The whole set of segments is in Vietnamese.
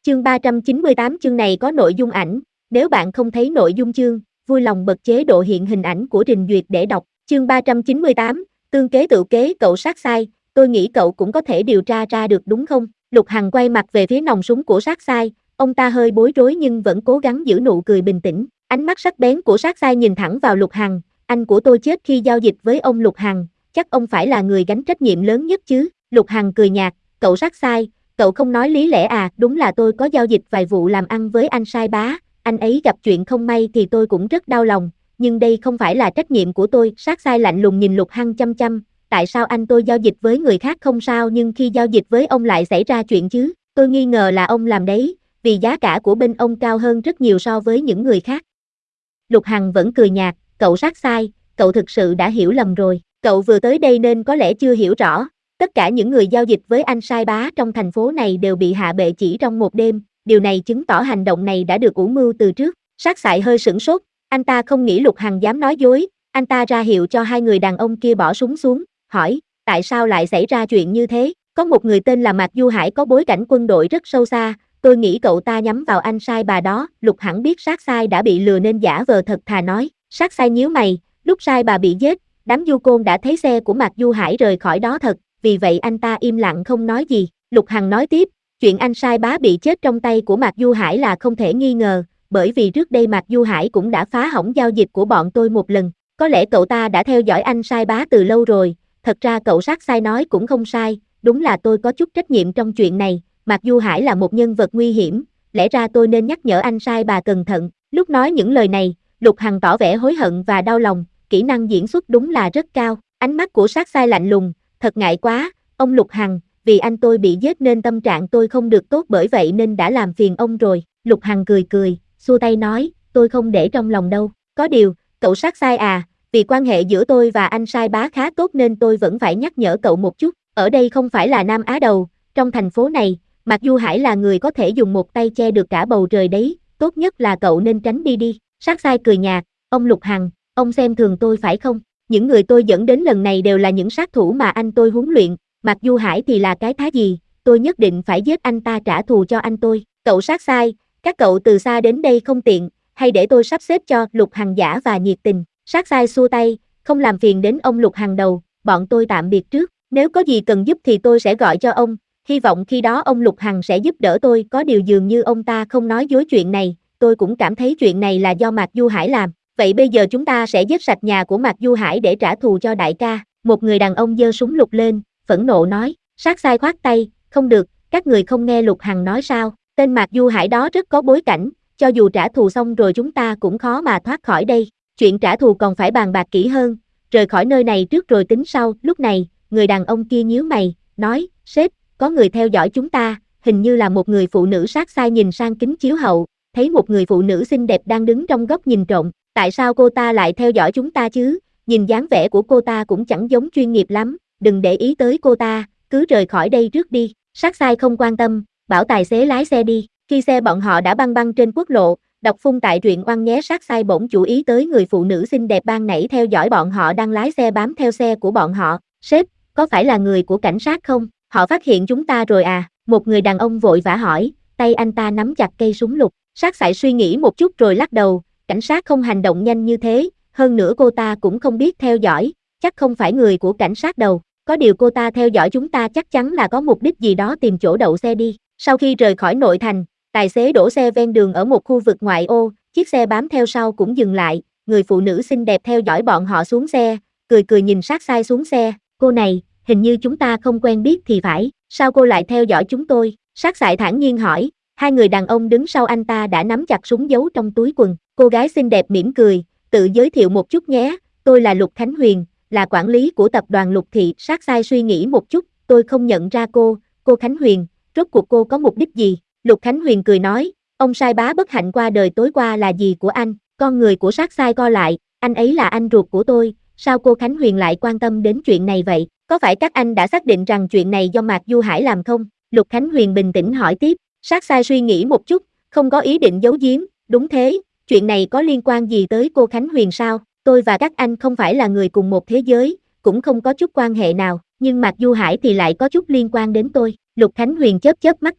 Chương 398 chương này có nội dung ảnh, nếu bạn không thấy nội dung chương, vui lòng bật chế độ hiện hình ảnh của trình duyệt để đọc. Chương 398, tương kế tự kế cậu sát sai, tôi nghĩ cậu cũng có thể điều tra ra được đúng không? Lục Hằng quay mặt về phía nòng súng của sát sai, ông ta hơi bối rối nhưng vẫn cố gắng giữ nụ cười bình tĩnh. Ánh mắt sắc bén của sát sai nhìn thẳng vào Lục Hằng, anh của tôi chết khi giao dịch với ông Lục Hằng, chắc ông phải là người gánh trách nhiệm lớn nhất chứ? Lục Hằng cười nhạt, cậu sát sai, cậu không nói lý lẽ à? Đúng là tôi có giao dịch vài vụ làm ăn với anh Sai Bá, anh ấy gặp chuyện không may thì tôi cũng rất đau lòng, nhưng đây không phải là trách nhiệm của tôi. Sát sai lạnh lùng nhìn Lục Hằng chăm chăm, tại sao anh tôi giao dịch với người khác không sao nhưng khi giao dịch với ông lại xảy ra chuyện chứ? Tôi nghi ngờ là ông làm đấy, vì giá cả của bên ông cao hơn rất nhiều so với những người khác. Lục Hằng vẫn cười nhạt, cậu sát sai, cậu thực sự đã hiểu lầm rồi, cậu vừa tới đây nên có lẽ chưa hiểu rõ. Tất cả những người giao dịch với anh Sai Bá trong thành phố này đều bị hạ bệ chỉ trong một đêm, điều này chứng tỏ hành động này đã được ủ mưu từ trước. Sát sại hơi sửng sốt, anh ta không nghĩ Lục Hằng dám nói dối, anh ta ra hiệu cho hai người đàn ông kia bỏ súng xuống, hỏi, tại sao lại xảy ra chuyện như thế? Có một người tên là Mạc Du Hải có bối cảnh quân đội rất sâu xa, tôi nghĩ cậu ta nhắm vào anh Sai Bà đó. Lục Hằng biết sát sai đã bị lừa nên giả vờ thật thà nói, sát sai nhíu mày, lúc Sai Bà bị giết, đám du côn đã thấy xe của Mạc Du Hải rời khỏi đó thật. Vì vậy anh ta im lặng không nói gì. Lục Hằng nói tiếp, chuyện anh Sai Bá bị chết trong tay của Mạc Du Hải là không thể nghi ngờ, bởi vì trước đây Mạc Du Hải cũng đã phá hỏng giao dịch của bọn tôi một lần. Có lẽ cậu ta đã theo dõi anh Sai Bá từ lâu rồi, thật ra cậu sát sai nói cũng không sai, đúng là tôi có chút trách nhiệm trong chuyện này, Mạc Du Hải là một nhân vật nguy hiểm, lẽ ra tôi nên nhắc nhở anh Sai Bà cẩn thận. Lúc nói những lời này, Lục Hằng tỏ vẻ hối hận và đau lòng, kỹ năng diễn xuất đúng là rất cao, ánh mắt của sát sai lạnh lùng. Thật ngại quá, ông Lục Hằng, vì anh tôi bị giết nên tâm trạng tôi không được tốt bởi vậy nên đã làm phiền ông rồi. Lục Hằng cười, xua tay nói, tôi không để trong lòng đâu. Có điều, cậu sát sai à, vì quan hệ giữa tôi và anh Sai Bá khá tốt nên tôi vẫn phải nhắc nhở cậu một chút. Ở đây không phải là Nam Á Đầu, trong thành phố này, Mạc Du Hải là người có thể dùng một tay che được cả bầu trời đấy, tốt nhất là cậu nên tránh đi. Sát sai cười nhạt, ông Lục Hằng, ông xem thường tôi phải không? Những người tôi dẫn đến lần này đều là những sát thủ mà anh tôi huấn luyện, Mạc Du Hải thì là cái thá gì, tôi nhất định phải giết anh ta trả thù cho anh tôi. Cậu sát sai, các cậu từ xa đến đây không tiện, hay để tôi sắp xếp cho? Lục Hằng giả và nhiệt tình. Sát sai xua tay, không làm phiền đến ông Lục Hằng đầu, bọn tôi tạm biệt trước, nếu có gì cần giúp thì tôi sẽ gọi cho ông, hy vọng khi đó ông Lục Hằng sẽ giúp đỡ tôi. Có điều dường như ông ta không nói dối chuyện này, tôi cũng cảm thấy chuyện này là do Mạc Du Hải làm. Vậy bây giờ chúng ta sẽ giết sạch nhà của Mạc Du Hải để trả thù cho đại ca. Một người đàn ông giơ súng lục lên, phẫn nộ nói. Sát sai khoát tay, không được, các người không nghe Lục Hằng nói sao? Tên Mạc Du Hải đó rất có bối cảnh, cho dù trả thù xong rồi chúng ta cũng khó mà thoát khỏi đây. Chuyện trả thù còn phải bàn bạc kỹ hơn, rời khỏi nơi này trước rồi tính sau. Lúc này, người đàn ông kia nhíu mày, nói, sếp, có người theo dõi chúng ta, hình như là một người phụ nữ. Sát sai nhìn sang kính chiếu hậu, thấy một người phụ nữ xinh đẹp đang đứng trong góc nhìn trộm. Tại sao cô ta lại theo dõi chúng ta chứ? Nhìn dáng vẻ của cô ta cũng chẳng giống chuyên nghiệp lắm, đừng để ý tới cô ta, cứ rời khỏi đây trước đi. Sát sai không quan tâm, bảo tài xế lái xe đi. Khi xe bọn họ đã băng trên quốc lộ, đọc phun tại truyện oan nhé. Sát sai bỗng chú ý tới người phụ nữ xinh đẹp ban nãy theo dõi bọn họ đang lái xe bám theo xe của bọn họ. Sếp, có phải là người của cảnh sát không? Họ phát hiện chúng ta rồi à? Một người đàn ông vội vã hỏi, tay anh ta nắm chặt cây súng lục. Sát sai suy nghĩ một chút rồi lắc đầu, cảnh sát không hành động nhanh như thế, hơn nữa cô ta cũng không biết theo dõi, chắc không phải người của cảnh sát đâu. Có điều cô ta theo dõi chúng ta chắc chắn là có mục đích gì đó. Tìm chỗ đậu xe đi. Sau khi rời khỏi nội thành, tài xế đổ xe ven đường ở một khu vực ngoại ô, chiếc xe bám theo sau cũng dừng lại, người phụ nữ xinh đẹp theo dõi bọn họ xuống xe, cười nhìn sát sai xuống xe, cô này, hình như chúng ta không quen biết thì phải, sao cô lại theo dõi chúng tôi? Sát sai thản nhiên hỏi. Hai người đàn ông đứng sau anh ta đã nắm chặt súng giấu trong túi quần. Cô gái xinh đẹp mỉm cười, tự giới thiệu một chút nhé, tôi là Lục Khánh Huyền, là quản lý của tập đoàn Lục Thị. Sát sai suy nghĩ một chút, tôi không nhận ra cô Khánh Huyền, rốt cuộc cô có mục đích gì? Lục Khánh Huyền cười nói, ông Sai Bá bất hạnh qua đời tối qua là gì của anh? Con người của sát sai co lại, anh ấy là anh ruột của tôi, sao cô Khánh Huyền lại quan tâm đến chuyện này vậy? Có phải các anh đã xác định rằng chuyện này do Mạc Du Hải làm không? Lục Khánh Huyền bình tĩnh hỏi tiếp. Sát sai suy nghĩ một chút, không có ý định giấu giếm, đúng thế, chuyện này có liên quan gì tới cô Khánh Huyền sao? Tôi và các anh không phải là người cùng một thế giới, cũng không có chút quan hệ nào, nhưng Mạc Du Hải thì lại có chút liên quan đến tôi. Lục Khánh Huyền chớp mắt nói,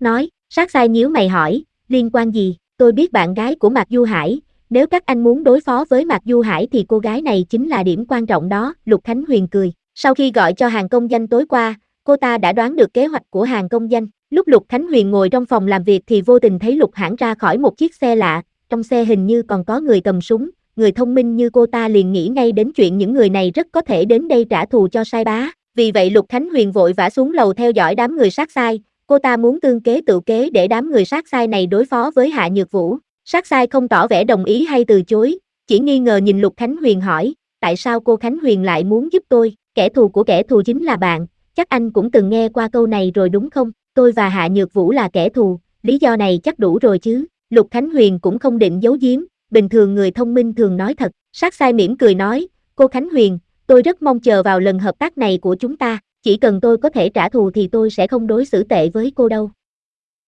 Sát sai nhíu mày hỏi, liên quan gì, tôi biết bạn gái của Mạc Du Hải, nếu các anh muốn đối phó với Mạc Du Hải thì cô gái này chính là điểm quan trọng đó, Lục Khánh Huyền cười. Sau khi gọi cho Hàn Công Danh tối qua, cô ta đã đoán được kế hoạch của Hàn Công Danh. Lúc Lục Khánh Huyền ngồi trong phòng làm việc thì vô tình thấy Lục Hãn ra khỏi một chiếc xe lạ, trong xe hình như còn có người cầm súng, người thông minh như cô ta liền nghĩ ngay đến chuyện những người này rất có thể đến đây trả thù cho sai bá. Vì vậy Lục Khánh Huyền vội vã xuống lầu theo dõi đám người sát sai, cô ta muốn tương kế tự kế để đám người sát sai này đối phó với Hạ Nhược Vũ. Sát sai không tỏ vẻ đồng ý hay từ chối, chỉ nghi ngờ nhìn Lục Khánh Huyền hỏi, tại sao cô Khánh Huyền lại muốn giúp tôi, kẻ thù của kẻ thù chính là bạn, chắc anh cũng từng nghe qua câu này rồi đúng không, tôi và Hạ Nhược Vũ là kẻ thù, lý do này chắc đủ rồi chứ, Lục Khánh Huyền cũng không định giấu giếm, bình thường người thông minh thường nói thật, sát sai mỉm cười nói, cô Khánh Huyền, tôi rất mong chờ vào lần hợp tác này của chúng ta, chỉ cần tôi có thể trả thù thì tôi sẽ không đối xử tệ với cô đâu.